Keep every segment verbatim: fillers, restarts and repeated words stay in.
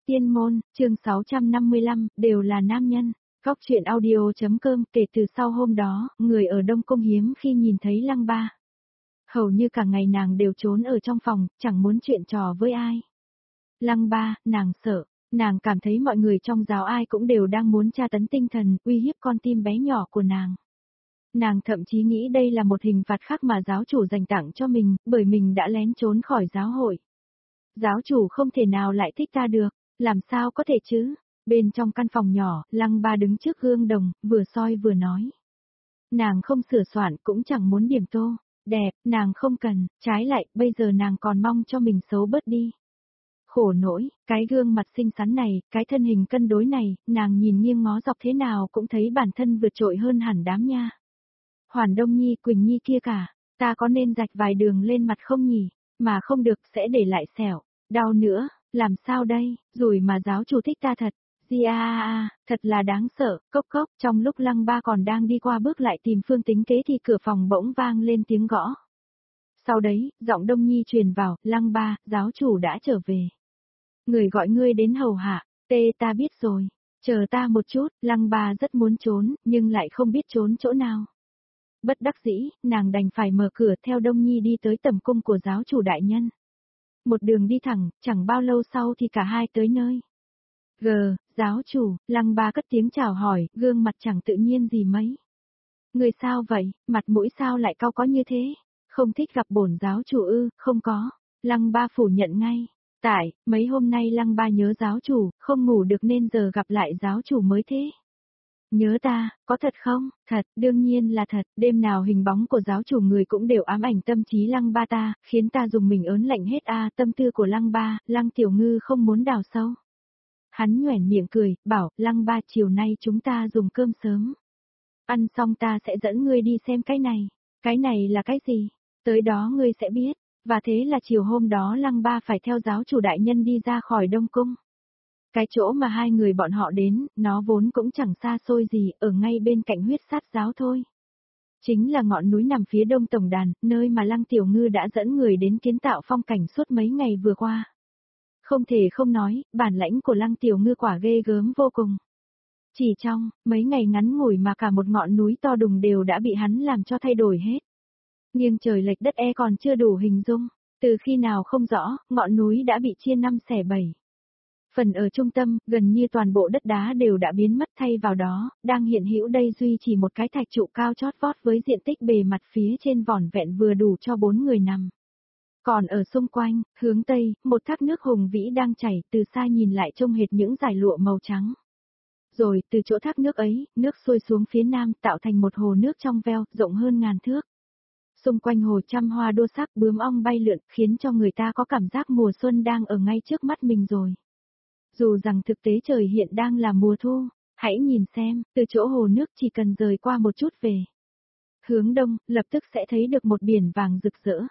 Tiên môn, chương sáu trăm năm mươi lăm, đều là nam nhân. Góc truyện audio.com. Kể từ sau hôm đó, người ở Đông Cung hiếm khi nhìn thấy Lăng Ba. Hầu như cả ngày nàng đều trốn ở trong phòng, chẳng muốn chuyện trò với ai. Lăng Ba, nàng sợ, nàng cảm thấy mọi người trong giáo ai cũng đều đang muốn tra tấn tinh thần, uy hiếp con tim bé nhỏ của nàng. Nàng thậm chí nghĩ đây là một hình phạt khác mà giáo chủ dành tặng cho mình, bởi mình đã lén trốn khỏi giáo hội. Giáo chủ không thể nào lại thích ta được, làm sao có thể chứ? Bên trong căn phòng nhỏ, Lăng Ba đứng trước gương đồng, vừa soi vừa nói. Nàng không sửa soạn cũng chẳng muốn điểm tô, đẹp, nàng không cần, trái lại, bây giờ nàng còn mong cho mình xấu bớt đi. Khổ nỗi, cái gương mặt xinh xắn này, cái thân hình cân đối này, nàng nhìn nghiêng ngó dọc thế nào cũng thấy bản thân vượt trội hơn hẳn đám nha. Hoàn Đông Nhi, Quỳnh Nhi kia cả, ta có nên rạch vài đường lên mặt không nhỉ? Mà không được sẽ để lại sẹo, đau nữa, làm sao đây, rồi mà giáo chủ thích ta thật. Di a a a, thật là đáng sợ, cốc cốc, trong lúc Lăng Ba còn đang đi qua bước lại tìm phương tính kế thì cửa phòng bỗng vang lên tiếng gõ. Sau đấy, giọng Đông Nhi truyền vào, Lăng Ba, giáo chủ đã trở về. Người gọi ngươi đến hầu hạ, tê ta biết rồi, chờ ta một chút, Lăng Ba rất muốn trốn, nhưng lại không biết trốn chỗ nào. Bất đắc dĩ, nàng đành phải mở cửa theo Đông Nhi đi tới tầm cung của giáo chủ đại nhân. Một đường đi thẳng, chẳng bao lâu sau thì cả hai tới nơi. Gờ, giáo chủ, Lăng Ba cất tiếng chào hỏi, gương mặt chẳng tự nhiên gì mấy. Người sao vậy, mặt mũi sao lại cau có như thế? Không thích gặp bổn giáo chủ ư? Không có. Lăng Ba phủ nhận ngay. Tại, mấy hôm nay Lăng Ba nhớ giáo chủ, không ngủ được nên giờ gặp lại giáo chủ mới thế. Nhớ ta, có thật không? Thật, đương nhiên là thật, đêm nào hình bóng của giáo chủ người cũng đều ám ảnh tâm trí Lăng Ba ta, khiến ta dùng mình ớn lạnh hết a. À, tâm tư của Lăng Ba, Lăng Tiểu Ngư không muốn đào sâu. Hắn nhoẻn miệng cười, bảo, Lăng Ba chiều nay chúng ta dùng cơm sớm. Ăn xong ta sẽ dẫn ngươi đi xem cái này. Cái này là cái gì? Tới đó ngươi sẽ biết. Và thế là chiều hôm đó Lăng Ba phải theo giáo chủ đại nhân đi ra khỏi Đông Cung. Cái chỗ mà hai người bọn họ đến, nó vốn cũng chẳng xa xôi gì, ở ngay bên cạnh huyết sát giáo thôi. Chính là ngọn núi nằm phía đông tổng đàn, nơi mà Lăng Tiểu Ngư đã dẫn người đến kiến tạo phong cảnh suốt mấy ngày vừa qua. Không thể không nói, bản lãnh của Lăng Tiểu Ngư quả ghê gớm vô cùng. Chỉ trong mấy ngày ngắn ngủi mà cả một ngọn núi to đùng đều đã bị hắn làm cho thay đổi hết. Nghiêng trời lệch đất e còn chưa đủ hình dung, từ khi nào không rõ, ngọn núi đã bị chia năm xẻ bảy. Phần ở trung tâm, gần như toàn bộ đất đá đều đã biến mất, thay vào đó, đang hiện hữu đây duy chỉ một cái thạch trụ cao chót vót với diện tích bề mặt phía trên vỏn vẹn vừa đủ cho bốn người nằm. Còn ở xung quanh, hướng tây, một thác nước hùng vĩ đang chảy, từ xa nhìn lại trông hệt những dải lụa màu trắng. Rồi, từ chỗ thác nước ấy, nước xuôi xuống phía nam tạo thành một hồ nước trong veo, rộng hơn ngàn thước. Xung quanh hồ trăm hoa đua sắc bướm ong bay lượn, khiến cho người ta có cảm giác mùa xuân đang ở ngay trước mắt mình rồi. Dù rằng thực tế trời hiện đang là mùa thu, hãy nhìn xem, từ chỗ hồ nước chỉ cần rời qua một chút về hướng đông, lập tức sẽ thấy được một biển vàng rực rỡ.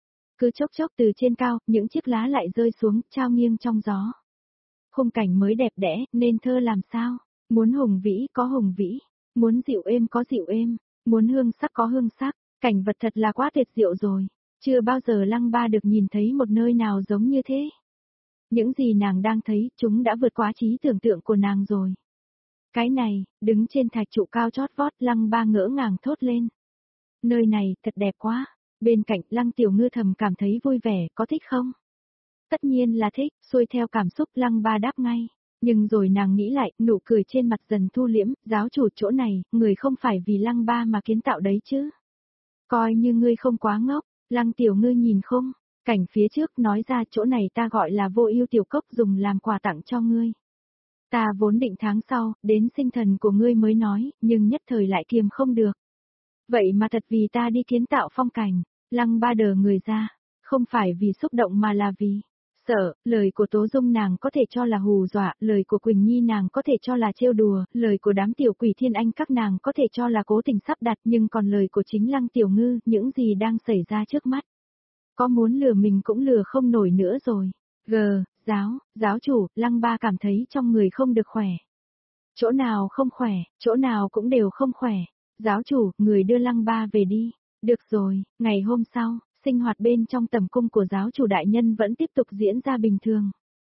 Cứ chốc chốc từ trên cao, những chiếc lá lại rơi xuống, trao nghiêng trong gió. Khung cảnh mới đẹp đẽ, nên thơ làm sao? Muốn hùng vĩ có hùng vĩ, muốn dịu êm có dịu êm, muốn hương sắc có hương sắc, cảnh vật thật là quá tuyệt diệu rồi. Chưa bao giờ Lăng Ba được nhìn thấy một nơi nào giống như thế. Những gì nàng đang thấy, chúng đã vượt quá trí tưởng tượng của nàng rồi. Cái này, đứng trên thạch trụ cao chót vót, Lăng Ba ngỡ ngàng thốt lên. Nơi này, thật đẹp quá. Bên cạnh, Lăng Tiểu Ngư thầm cảm thấy vui vẻ, có thích không? Tất nhiên là thích, xuôi theo cảm xúc Lăng Ba đáp ngay. Nhưng rồi nàng nghĩ lại, nụ cười trên mặt dần thu liễm, giáo chủ chỗ này, người không phải vì Lăng Ba mà kiến tạo đấy chứ. Coi như ngươi không quá ngốc, Lăng Tiểu Ngư nhìn không? Cảnh phía trước nói ra chỗ này ta gọi là Vô Ưu Tiểu Cốc dùng làm quà tặng cho ngươi. Ta vốn định tháng sau, đến sinh thần của ngươi mới nói, nhưng nhất thời lại kiềm không được. Vậy mà thật vì ta đi kiến tạo phong cảnh, Lăng Ba đờ người ra, không phải vì xúc động mà là vì sợ, lời của Tố Dung nàng có thể cho là hù dọa, lời của Quỳnh Nhi nàng có thể cho là trêu đùa, lời của đám tiểu quỷ thiên anh các nàng có thể cho là cố tình sắp đặt, nhưng còn lời của chính Lăng Tiểu Ngư, những gì đang xảy ra trước mắt. Có muốn lừa mình cũng lừa không nổi nữa rồi. Gờ, giáo, giáo chủ, Lăng Ba cảm thấy trong người không được khỏe. Chỗ nào không khỏe, chỗ nào cũng đều không khỏe. Giáo chủ, người đưa Lăng Ba về đi. Được rồi, ngày hôm sau, sinh hoạt bên trong tầm cung của giáo chủ đại nhân vẫn tiếp tục diễn ra bình thường.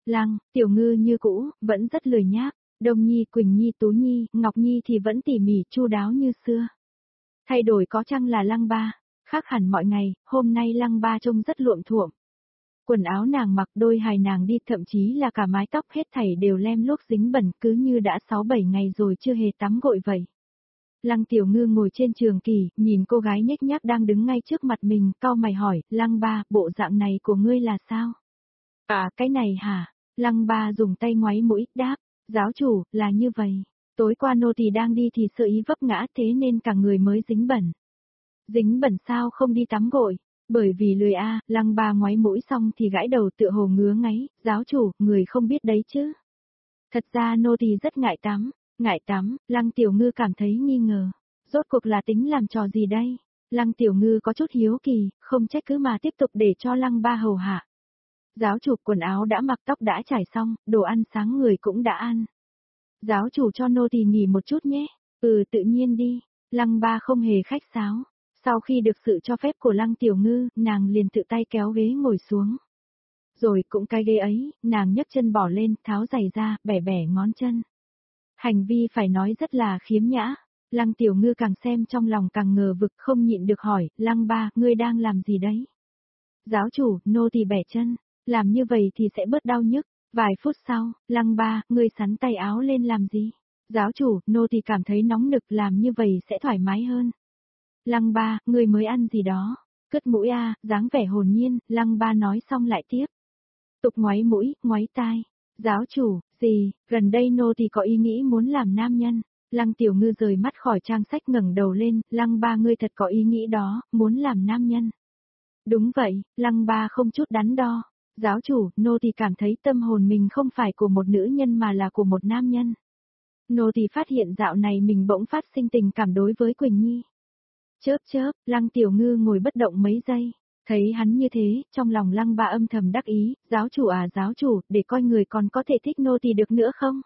Lăng, Tiểu Ngư như cũ, vẫn rất lười nhác. Đông Nhi, Quỳnh Nhi, Tú Nhi, Ngọc Nhi thì vẫn tỉ mỉ, chu đáo như xưa. Thay đổi có chăng là Lăng Ba, khác hẳn mọi ngày, hôm nay Lăng Ba trông rất luộm thuộm. Quần áo nàng mặc, đôi hài nàng đi, thậm chí là cả mái tóc hết thảy đều lem luốc dính bẩn, cứ như đã sáu bảy ngày rồi chưa hề tắm gội vậy. Lăng Tiểu Ngư ngồi trên trường kỷ, nhìn cô gái nhếch nhác đang đứng ngay trước mặt mình, cau mày hỏi, Lăng Ba, bộ dạng này của ngươi là sao? À, cái này hả? Lăng Ba dùng tay ngoáy mũi, đáp, giáo chủ, là như vậy. Tối qua nô tỳ đang đi thì sơ ý vấp ngã thế nên cả người mới dính bẩn. Dính bẩn sao không đi tắm gội? Bởi vì lười a, à, Lăng Ba ngoáy mũi xong thì gãi đầu tựa hồ ngứa ngáy, giáo chủ, người không biết đấy chứ. Thật ra nô tỳ rất ngại tắm, ngại tắm, Lăng Tiểu Ngư cảm thấy nghi ngờ. Rốt cuộc là tính làm trò gì đây? Lăng Tiểu Ngư có chút hiếu kỳ, không trách cứ mà tiếp tục để cho Lăng Ba hầu hạ. Giáo chủ, quần áo đã mặc, tóc đã trải xong, đồ ăn sáng người cũng đã ăn. Giáo chủ cho nô tỳ nghỉ một chút nhé. Ừ, tự nhiên đi. Lăng Ba không hề khách sáo. Sau khi được sự cho phép của Lăng Tiểu Ngư, nàng liền tự tay kéo ghế ngồi xuống. Rồi cũng cái ghế ấy, nàng nhấc chân bỏ lên, tháo giày ra, bẻ bẻ ngón chân. Hành vi phải nói rất là khiếm nhã. Lăng Tiểu Ngư càng xem trong lòng càng ngờ vực, không nhịn được hỏi, Lăng Ba, ngươi đang làm gì đấy? Giáo chủ, nô tỳ bẻ chân, làm như vậy thì sẽ bớt đau nhức. Vài phút sau, Lăng Ba, ngươi sắn tay áo lên làm gì? Giáo chủ, nô tỳ cảm thấy nóng nực, làm như vậy sẽ thoải mái hơn. Lăng Ba, ngươi mới ăn gì đó? Cất mũi a, à, dáng vẻ hồn nhiên, Lăng Ba nói xong lại tiếp. Tục ngoáy mũi, ngoáy tai. Giáo chủ, gì, gần đây nô tỳ có ý nghĩ muốn làm nam nhân. Lăng Tiểu Ngư rời mắt khỏi trang sách ngẩng đầu lên, Lăng Ba ngươi thật có ý nghĩ đó, muốn làm nam nhân. Đúng vậy, Lăng Ba không chút đắn đo. Giáo chủ, nô tỳ cảm thấy tâm hồn mình không phải của một nữ nhân mà là của một nam nhân. Nô tỳ phát hiện dạo này mình bỗng phát sinh tình cảm đối với Quỳnh Nhi. Chớp chớp, Lăng Tiểu Ngư ngồi bất động mấy giây, thấy hắn như thế, trong lòng Lăng Ba âm thầm đắc ý, giáo chủ à giáo chủ, để coi người còn có thể thích nô tỳ được nữa không?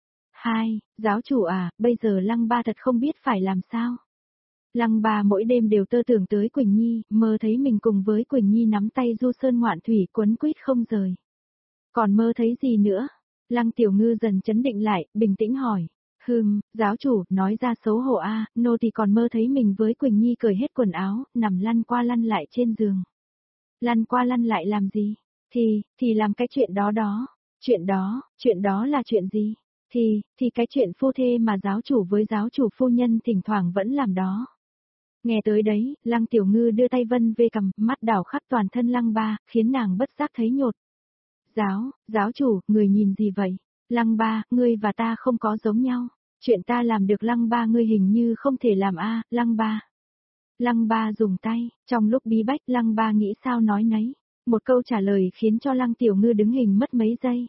Hai, giáo chủ à, bây giờ Lăng Ba thật không biết phải làm sao. Lăng Ba mỗi đêm đều tơ tưởng tới Quỳnh Nhi, mơ thấy mình cùng với Quỳnh Nhi nắm tay du sơn ngoạn thủy quấn quýt không rời. Còn mơ thấy gì nữa? Lăng Tiểu Ngư dần chấn định lại, bình tĩnh hỏi. Hừm, giáo chủ, nói ra xấu hổ a, à, nô thì còn mơ thấy mình với Quỳnh Nhi cởi hết quần áo, nằm lăn qua lăn lại trên giường. Lăn qua lăn lại làm gì? Thì, thì làm cái chuyện đó đó. Chuyện đó, chuyện đó là chuyện gì? Thì, thì cái chuyện phu thê mà giáo chủ với giáo chủ phu nhân thỉnh thoảng vẫn làm đó. Nghe tới đấy, Lăng Tiểu Ngư đưa tay vân về cầm, mắt đảo khắp toàn thân Lăng Ba, khiến nàng bất giác thấy nhột. Giáo, giáo chủ, người nhìn gì vậy? Lăng Ba, ngươi và ta không có giống nhau. Chuyện ta làm được Lăng Ba ngươi hình như không thể làm a, à, Lăng Ba. Lăng Ba dùng tay, trong lúc bí bách Lăng Ba nghĩ sao nói nấy. Một câu trả lời khiến cho Lăng Tiểu Ngư đứng hình mất mấy giây.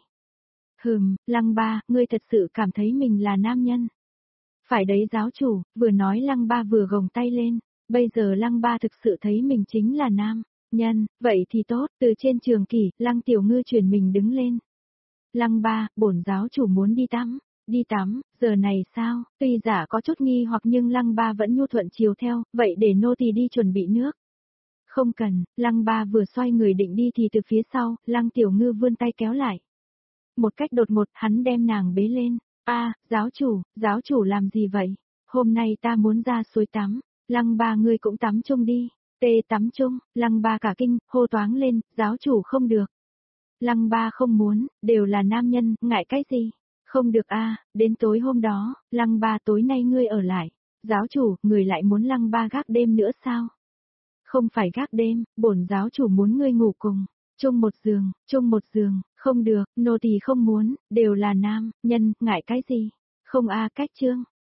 Hừm, Lăng Ba, ngươi thật sự cảm thấy mình là nam nhân. Phải đấy giáo chủ, vừa nói Lăng Ba vừa gồng tay lên, bây giờ Lăng Ba thực sự thấy mình chính là nam nhân, vậy thì tốt, từ trên trường kỷ, Lăng Tiểu Ngư chuyển mình đứng lên. Lăng Ba, bổn giáo chủ muốn đi tắm, đi tắm, giờ này sao, tuy giả có chút nghi hoặc nhưng Lăng Ba vẫn nhu thuận chiều theo, vậy để nô tỳ đi chuẩn bị nước. Không cần, Lăng Ba vừa xoay người định đi thì từ phía sau, Lăng Tiểu Ngư vươn tay kéo lại. Một cách đột ngột hắn đem nàng bế lên. A, à, giáo chủ, giáo chủ làm gì vậy? Hôm nay ta muốn ra suối tắm, Lăng Ba ngươi cũng tắm chung đi. Tê tắm chung, Lăng Ba cả kinh, hô toáng lên, giáo chủ không được. Lăng Ba không muốn, đều là nam nhân, ngại cái gì? Không được a, à, đến tối hôm đó, Lăng Ba tối nay ngươi ở lại. Giáo chủ, người lại muốn Lăng Ba gác đêm nữa sao? Không phải gác đêm, bổn giáo chủ muốn ngươi ngủ cùng. Chung một giường, chung một giường, không được, nô tỳ không muốn, đều là nam, nhân, ngại cái gì? Không a, cách chương.